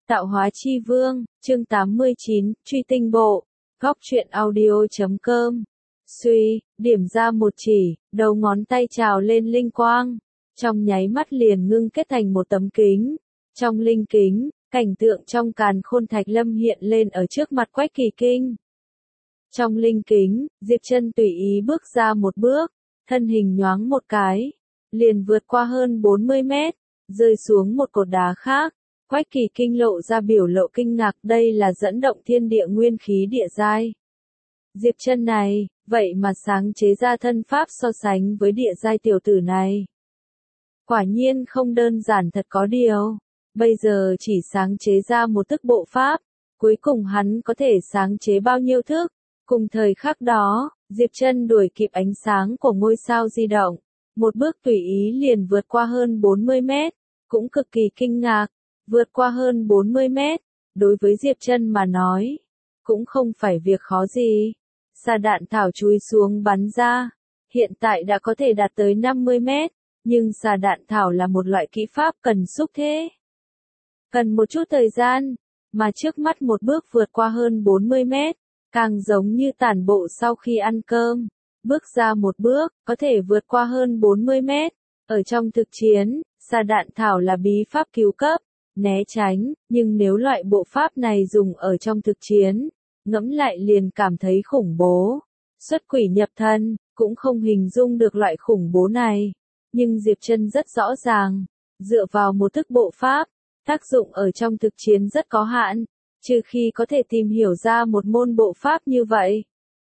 Tạo hóa chi vương, chương 89, truy tinh bộ, góc truyện audio.com. Suy, điểm ra một chỉ, đầu ngón tay trào lên linh quang. Trong nháy mắt liền ngưng kết thành một tấm kính. Trong linh kính, cảnh tượng trong càn khôn thạch lâm hiện lên ở trước mặt Quách Kỳ Kinh. Trong linh kính, Diệp Chân tùy ý bước ra một bước, thân hình nhoáng một cái, liền vượt qua hơn 40 mét, rơi xuống một cột đá khác. Quách Kỳ Kinh lộ ra biểu lộ kinh ngạc, đây là dẫn động thiên địa nguyên khí địa giai. Diệp Chân này, vậy mà sáng chế ra thân pháp so sánh với địa giai tiểu tử này. Quả nhiên không đơn giản thật có điều. Bây giờ chỉ sáng chế ra một thức bộ pháp, cuối cùng hắn có thể sáng chế bao nhiêu thức. Cùng thời khắc đó, Diệp Chân đuổi kịp ánh sáng của ngôi sao di động. Một bước tùy ý liền vượt qua hơn 40 mét, cũng cực kỳ kinh ngạc. Vượt qua hơn 40 mét, đối với Diệp Chân mà nói, cũng không phải việc khó gì. Xà đạn thảo chui xuống bắn ra, hiện tại đã có thể đạt tới 50 mét, nhưng xà đạn thảo là một loại kỹ pháp cần xúc thế. Cần một chút thời gian, mà trước mắt một bước vượt qua hơn 40 mét, càng giống như tản bộ sau khi ăn cơm. Bước ra một bước, có thể vượt qua hơn 40 mét. Ở trong thực chiến, xà đạn thảo là bí pháp cứu cấp, né tránh, nhưng nếu loại bộ pháp này dùng ở trong thực chiến, ngẫm lại liền cảm thấy khủng bố. Xuất quỷ nhập thần, cũng không hình dung được loại khủng bố này. Nhưng Diệp Chân rất rõ ràng, dựa vào một thức bộ pháp, tác dụng ở trong thực chiến rất có hạn, trừ khi có thể tìm hiểu ra một môn bộ pháp như vậy,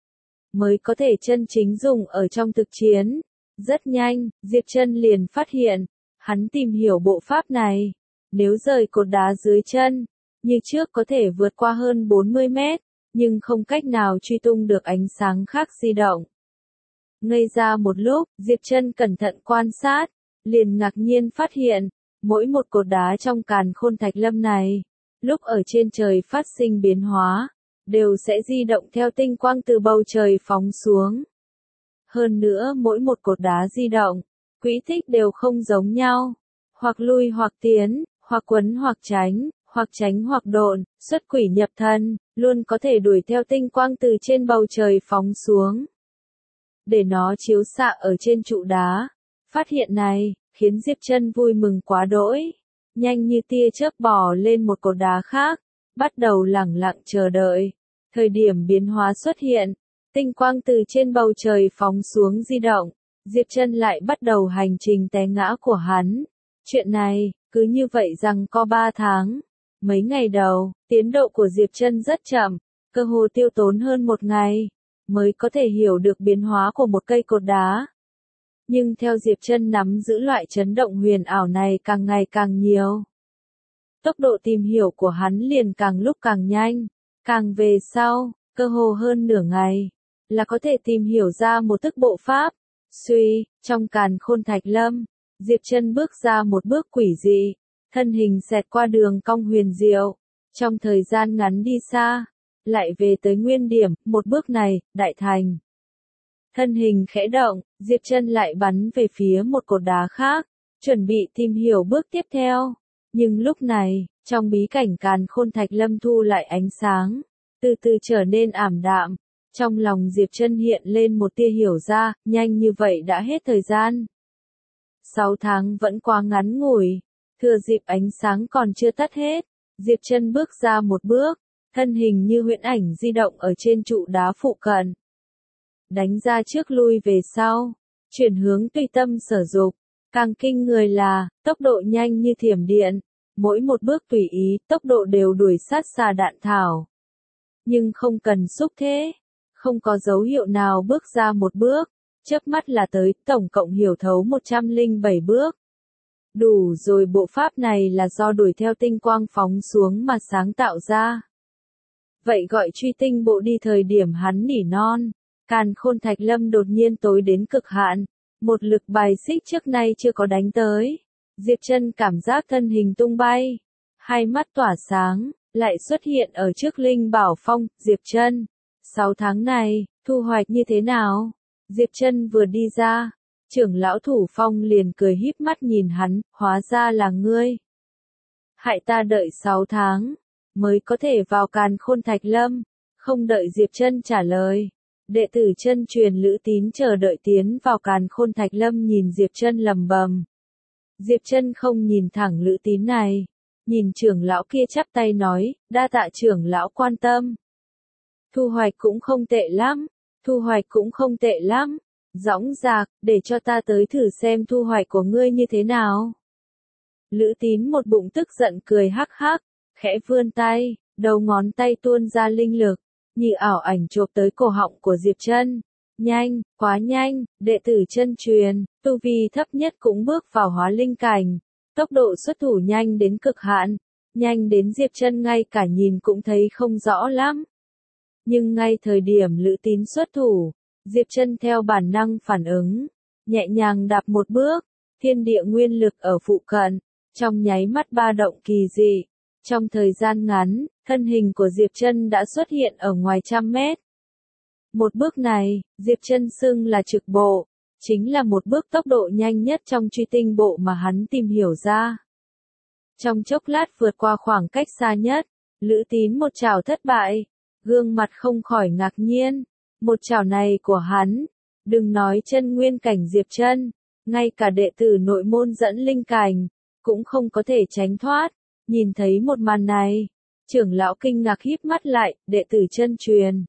mới có thể chân chính dùng ở trong thực chiến. Rất nhanh, Diệp Chân liền phát hiện, hắn tìm hiểu bộ pháp này. Nếu rời cột đá dưới chân, như trước có thể vượt qua hơn 40 mét, nhưng không cách nào truy tung được ánh sáng khác di động. Ngây ra một lúc, Diệp Chân cẩn thận quan sát, liền ngạc nhiên phát hiện, mỗi một cột đá trong càn khôn thạch lâm này, lúc ở trên trời phát sinh biến hóa, đều sẽ di động theo tinh quang từ bầu trời phóng xuống. Hơn nữa mỗi một cột đá di động, quỹ tích đều không giống nhau, hoặc lui hoặc tiến, hoặc quấn hoặc tránh hoặc độn, xuất quỷ nhập thần, luôn có thể đuổi theo tinh quang từ trên bầu trời phóng xuống, để nó chiếu xạ ở trên trụ đá. Phát hiện này, khiến Diệp Chân vui mừng quá đỗi, nhanh như tia chớp bò lên một cột đá khác, bắt đầu lẳng lặng chờ đợi. Thời điểm biến hóa xuất hiện, tinh quang từ trên bầu trời phóng xuống di động, Diệp Chân lại bắt đầu hành trình té ngã của hắn. Chuyện này, cứ như vậy rằng có 3 tháng. Mấy ngày đầu, tiến độ của Diệp Chân rất chậm, cơ hồ tiêu tốn hơn 1 ngày, mới có thể hiểu được biến hóa của một cây cột đá. Nhưng theo Diệp Chân nắm giữ loại chấn động huyền ảo này càng ngày càng nhiều, tốc độ tìm hiểu của hắn liền càng lúc càng nhanh, càng về sau, cơ hồ hơn nửa ngày, là có thể tìm hiểu ra một thức bộ pháp. Suy, trong càn khôn thạch lâm, Diệp Chân bước ra một bước quỷ dị, thân hình xẹt qua đường cong huyền diệu, trong thời gian ngắn đi xa, lại về tới nguyên điểm, một bước này, đại thành. Thân hình khẽ động, Diệp Chân lại bắn về phía một cột đá khác, chuẩn bị tìm hiểu bước tiếp theo. Nhưng lúc này, trong bí cảnh càn khôn thạch lâm thu lại ánh sáng, từ từ trở nên ảm đạm. Trong lòng Diệp Chân hiện lên một tia hiểu ra, nhanh như vậy đã hết thời gian. 6 tháng vẫn quá ngắn ngủi, thừa dịp ánh sáng còn chưa tắt hết, Diệp Chân bước ra một bước, thân hình như huyễn ảnh di động ở trên trụ đá phụ cận. Đánh ra trước lui về sau, chuyển hướng tùy tâm sở dục, càng kinh người là, tốc độ nhanh như thiểm điện, mỗi một bước tùy ý, tốc độ đều đuổi sát xà đạn thảo. Nhưng không cần xúc thế, không có dấu hiệu nào bước ra một bước, chớp mắt là tới, tổng cộng hiểu thấu 107 bước. Đủ rồi, bộ pháp này là do đuổi theo tinh quang phóng xuống mà sáng tạo ra. Vậy gọi truy tinh bộ đi. Thời điểm hắn nỉ non, càn khôn thạch lâm đột nhiên tối đến cực hạn, một lực bài xích trước nay chưa có đánh tới. Diệp Chân cảm giác thân hình tung bay, hai mắt tỏa sáng, lại xuất hiện ở trước Linh Bảo Phong. Diệp Chân, 6 tháng này, thu hoạch như thế nào? Diệp Chân vừa đi ra, trưởng lão Thủ Phong liền cười híp mắt nhìn hắn, hóa ra là ngươi. hại ta đợi 6 tháng, mới có thể vào Càn Khôn Thạch Lâm. Không đợi Diệp Trân trả lời, đệ tử chân truyền Lữ Tín chờ đợi tiến vào Càn Khôn Thạch Lâm nhìn Diệp Trân lầm bầm. Diệp Trân không nhìn thẳng Lữ Tín này, nhìn trưởng lão kia chắp tay nói, đa tạ trưởng lão quan tâm. Thu hoạch cũng không tệ lắm, thu hoạch cũng không tệ lắm. Dõng dạc, để cho ta tới thử xem thu hoạch của ngươi như thế nào. Lữ Tín một bụng tức giận cười hắc hắc, khẽ vươn tay, đầu ngón tay tuôn ra linh lực, như ảo ảnh chộp tới cổ họng của Diệp Trân. Nhanh, quá nhanh, đệ tử chân truyền, tu vi thấp nhất cũng bước vào hóa linh cảnh, tốc độ xuất thủ nhanh đến cực hạn, nhanh đến Diệp Trân ngay cả nhìn cũng thấy không rõ lắm. Nhưng ngay thời điểm Lữ Tín xuất thủ, Diệp Trân theo bản năng phản ứng, nhẹ nhàng đạp một bước, thiên địa nguyên lực ở phụ cận, trong nháy mắt ba động kỳ dị. Trong thời gian ngắn, thân hình của Diệp Trân đã xuất hiện ở ngoài 100 mét. Một bước này, Diệp Trân xưng là trực bộ, chính là một bước tốc độ nhanh nhất trong truy tinh bộ mà hắn tìm hiểu ra. Trong chốc lát vượt qua khoảng cách xa nhất, Lữ Tín một trảo thất bại, gương mặt không khỏi ngạc nhiên. Một trảo này của hắn, đừng nói chân nguyên cảnh Diệp Trân, ngay cả đệ tử nội môn dẫn linh cảnh, cũng không có thể tránh thoát. Nhìn thấy một màn này, trưởng lão kinh ngạc híp mắt lại, đệ tử chân truyền.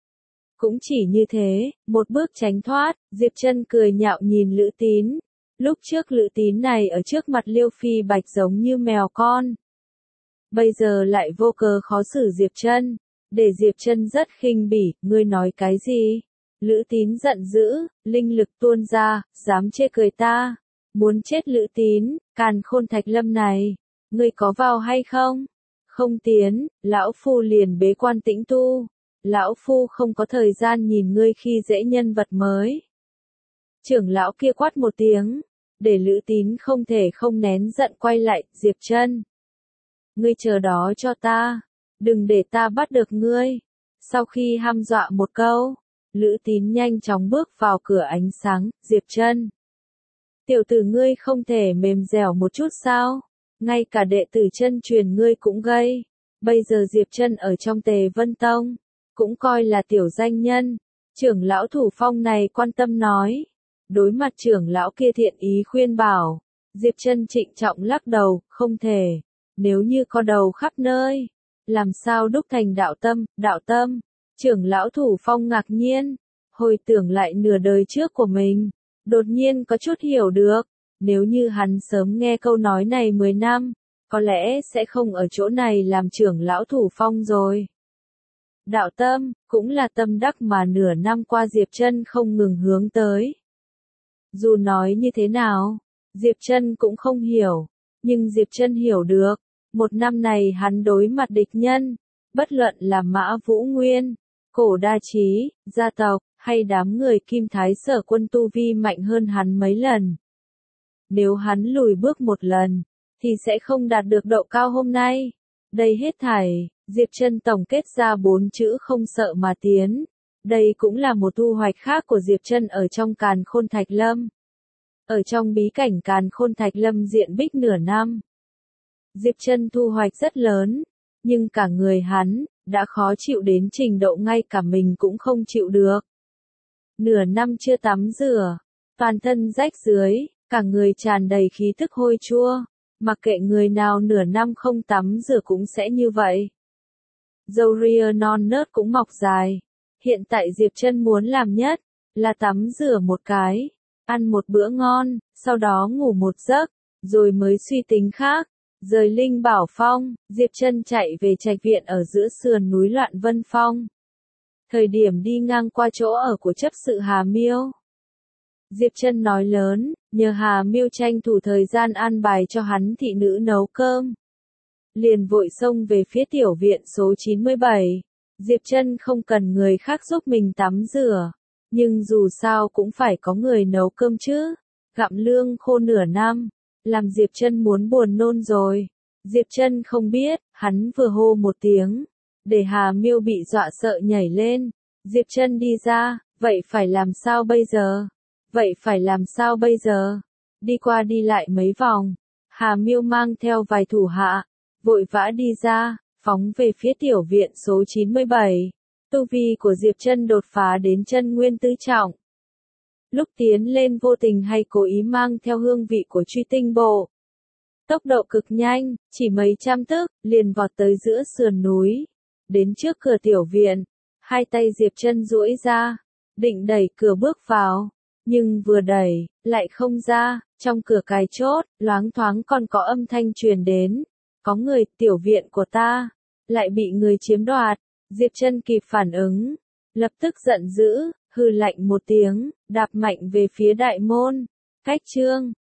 Cũng chỉ như thế, một bước tránh thoát, Diệp Trân cười nhạo nhìn Lữ Tín. Lúc trước Lữ Tín này ở trước mặt Liêu Phi Bạch giống như mèo con. Bây giờ lại vô cớ khó xử Diệp Trân, để Diệp Trân rất khinh bỉ, ngươi nói cái gì? Lữ Tín giận dữ, linh lực tuôn ra, dám chê cười ta. Muốn chết Lữ Tín, Càn Khôn Thạch Lâm này, ngươi có vào hay không? Không tiến, lão phu liền bế quan tĩnh tu. Lão phu không có thời gian nhìn ngươi khi dễ nhân vật mới. Trưởng lão kia quát một tiếng, để Lữ Tín không thể không nén giận quay lại, Diệp Trân. Ngươi chờ đó cho ta, đừng để ta bắt được ngươi. Sau khi hăm dọa một câu, Lữ Tín nhanh chóng bước vào cửa ánh sáng, Diệp Trân. Tiểu tử ngươi không thể mềm dẻo một chút sao? Ngay cả đệ tử chân truyền ngươi cũng gây. Bây giờ Diệp Trân ở trong Tề Vân Tông, cũng coi là tiểu danh nhân. Trưởng lão Thủ Phong này quan tâm nói. Đối mặt trưởng lão kia thiện ý khuyên bảo, Diệp Trân trịnh trọng lắc đầu, không thể. Nếu như có đầu khắp nơi, làm sao đúc thành đạo tâm? Trưởng lão Thủ Phong ngạc nhiên, hồi tưởng lại nửa đời trước của mình, đột nhiên có chút hiểu được. Nếu như hắn sớm nghe câu nói này 10 năm, có lẽ sẽ không ở chỗ này làm trưởng lão Thủ Phong rồi. Đạo tâm, cũng là tâm đắc mà nửa năm qua Diệp Trân không ngừng hướng tới. Dù nói như thế nào, Diệp Trân cũng không hiểu, nhưng Diệp Trân hiểu được, một năm này hắn đối mặt địch nhân, bất luận là Mã Vũ Nguyên, Cổ Đa Chí, gia tộc, hay đám người Kim Thái Sở quân tu vi mạnh hơn hắn mấy lần. Nếu hắn lùi bước một lần, thì sẽ không đạt được độ cao hôm nay. Đây hết thảy, Diệp Trân tổng kết ra 4 chữ không sợ mà tiến. Đây cũng là một thu hoạch khác của Diệp Trân ở trong Càn Khôn Thạch Lâm. Ở trong bí cảnh Càn Khôn Thạch Lâm diện bích nửa năm, Diệp Trân thu hoạch rất lớn, nhưng cả người hắn đã khó chịu đến trình độ ngay cả mình cũng không chịu được. Nửa năm chưa tắm rửa, toàn thân rách rưới, cả người tràn đầy khí tức hôi chua, mặc kệ người nào nửa năm không tắm rửa cũng sẽ như vậy. Râu ria non nớt cũng mọc dài. Hiện tại Diệp Trân muốn làm nhất là tắm rửa một cái, ăn một bữa ngon, sau đó ngủ một giấc, rồi mới suy tính khác. Rời Linh Bảo Phong, Diệp Trân chạy về trạch viện ở giữa sườn núi Loạn Vân Phong. Thời điểm đi ngang qua chỗ ở của chấp sự Hà Miêu, Diệp Trân nói lớn, nhờ Hà Miêu tranh thủ thời gian an bài cho hắn thị nữ nấu cơm. Liền vội xông về phía tiểu viện số 97. Diệp Trân không cần người khác giúp mình tắm rửa, nhưng dù sao cũng phải có người nấu cơm chứ. Gặm lương khô nửa năm, làm Diệp Trân muốn buồn nôn rồi. Diệp Trân không biết, hắn vừa hô một tiếng, để Hà Miêu bị dọa sợ nhảy lên. Diệp Trân đi ra, vậy phải làm sao bây giờ? Đi qua đi lại mấy vòng, Hà Miêu mang theo vài thủ hạ, vội vã đi ra, phóng về phía tiểu viện số 97. Tu vi của Diệp Trân đột phá đến chân nguyên tứ trọng. Lúc tiến lên vô tình hay cố ý mang theo hương vị của truy tinh bộ. Tốc độ cực nhanh, chỉ mấy trăm tức, liền vọt tới giữa sườn núi. Đến trước cửa tiểu viện, hai tay Diệp Trân duỗi ra, định đẩy cửa bước vào. Nhưng vừa đẩy, lại không ra, trong cửa cài chốt, loáng thoáng còn có âm thanh truyền đến. Có người, tiểu viện của ta, lại bị người chiếm đoạt. Diệp Trân kịp phản ứng, lập tức giận dữ, hừ lạnh một tiếng, đạp mạnh về phía đại môn. Cách chương